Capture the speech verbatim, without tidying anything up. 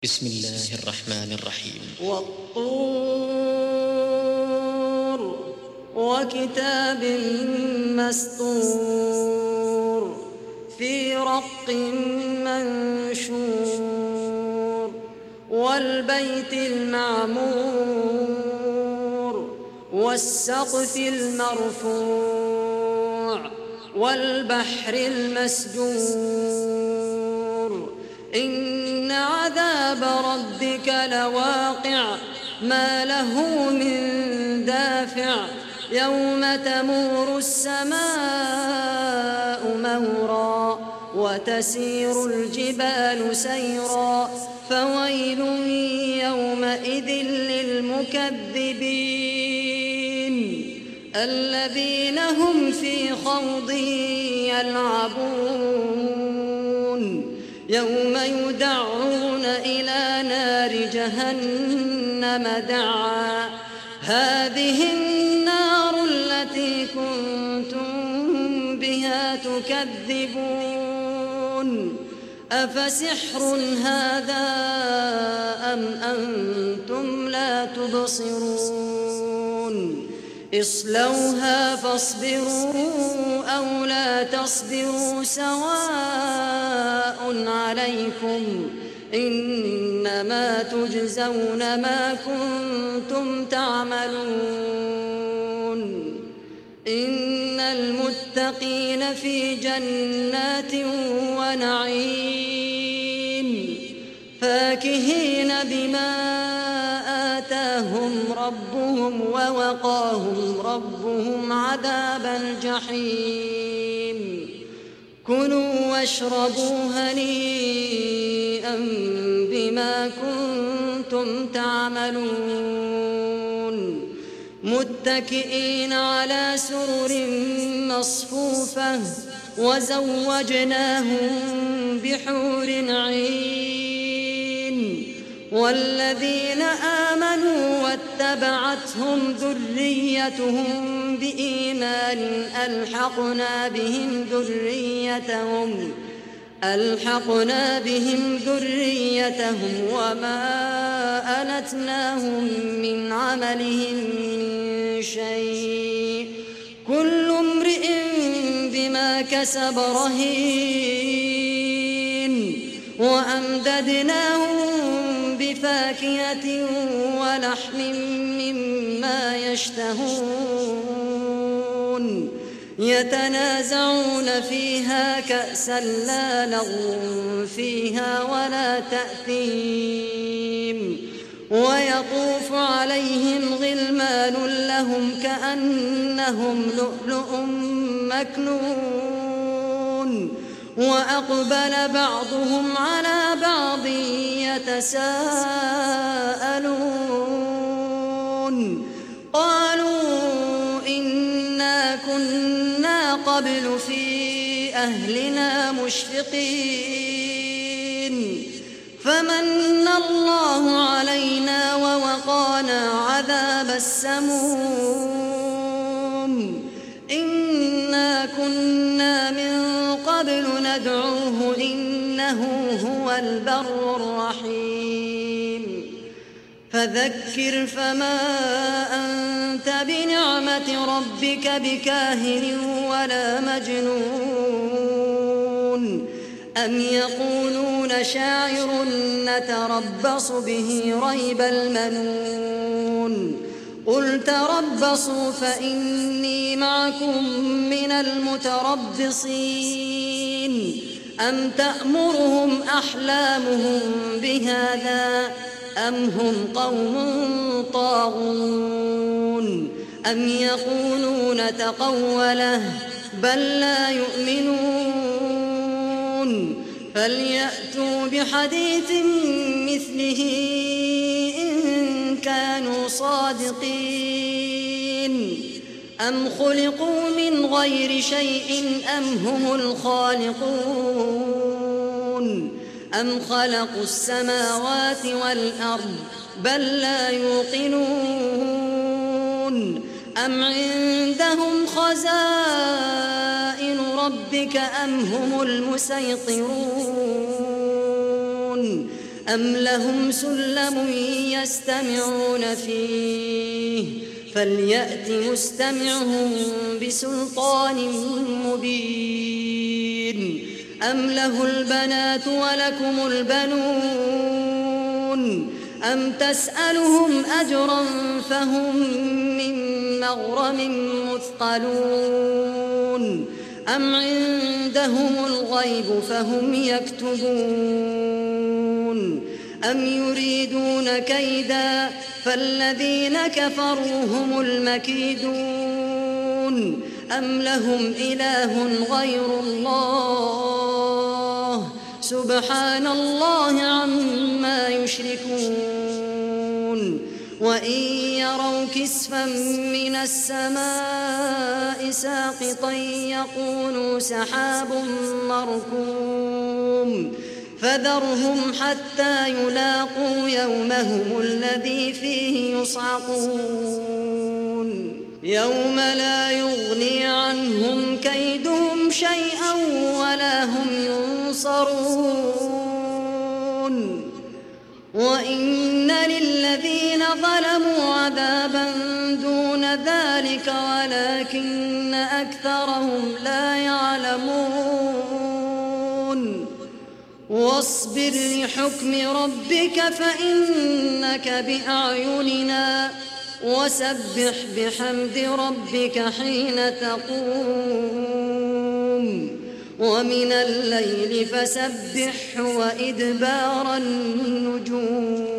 بسم الله الرحمن الرحيم. والطور وكتاب مسطور في رق منشور والبيت المعمور والسقف المرفوع والبحر المسجور إن عذاب ربك لواقع ما له من دافع يوم تمور السماء مورا وتسير الجبال سيرا فويل يومئذ للمكذبين الذين هم في خوض يلعبون يوم يدعون إلى نار جهنم دعا هذه النار التي كنتم بها تكذبون أفسحر هذا أم أنتم لا تبصرون اصلوها فاصبروا أو لا تصبروا سواء عليكم إنما تجزون ما كنتم تعملون إن المتقين في جنات ونعيم فاكهين بما آتاهم ربهم ووقاهم ربهم عذاب الجحيم كلوا واشربوا هنيئا بما كنتم تعملون متكئين على سرر مصفوفة وزوجناهم بحور عين والذين آمنوا واتبعتهم ذريتهم بإيمان ألحقنا بهم ذريتهم ألحقنا بهم ذريتهم وما ألتناهم من عملهم من شيء كل امرئ بما كسب رهين وأمددناهم بفاكهة ولحم مما يشتهون يتنازعون فيها كأسا لا لغو فيها ولا تأثيم ويطوف عليهم غلمان لهم كأنهم لؤلؤ مكنون وأقبل بعضهم على بعض يتساءلون قالوا إنا كنا قبل في أهلنا مشفقين فمن الله علينا ووقانا عذاب السموم إنا كنا من قبل ندعوه إنه هو البر الرحيم فذكر فما أنت بنعمة ربك بكاهن ولا مجنون أم يقولون شاعر نتربص به ريب المنون قل تربصوا فإني معكم من المتربصين أم تأمرهم أحلامهم بهذا أم هم قوم طاغون أم يقولون تقوله بل لا يؤمنون فليأتوا بحديث مثله إن كانوا صادقين أم خلقوا من غير شيء أم هم الخالقون أم خلقوا السماوات والأرض بل لا يوقنون أم عندهم خزائن ربك أم هم المسيطرون أم لهم سلم يستمعون فيه فليأت مستمعهم بسلطان مبين أم له البنات ولكم البنون أم تسألهم أجرا فهم من مغرم مثقلون أم عندهم الغيب فهم يكتبون أم يريدون كيدا فالذين كفروا هم المكيدون أم لهم إله غير الله سبحان الله عما يشركون وإن يروا كسفا من السماء ساقطا يقولوا سحاب مركوم فذرهم حتى يلاقوا يومهم الذي فيه يصعقون يوم لا يغني عنهم كيدهم شيئا ولا هم ينصرون وإن للذين ظلموا عذابا دون ذلك ولكن أكثرهم لا يعلمون واصبر لحكم ربك فإنك بأعيننا وسبح بحمد ربك حين تقوم ومن الليل فسبحه وإدبار النجوم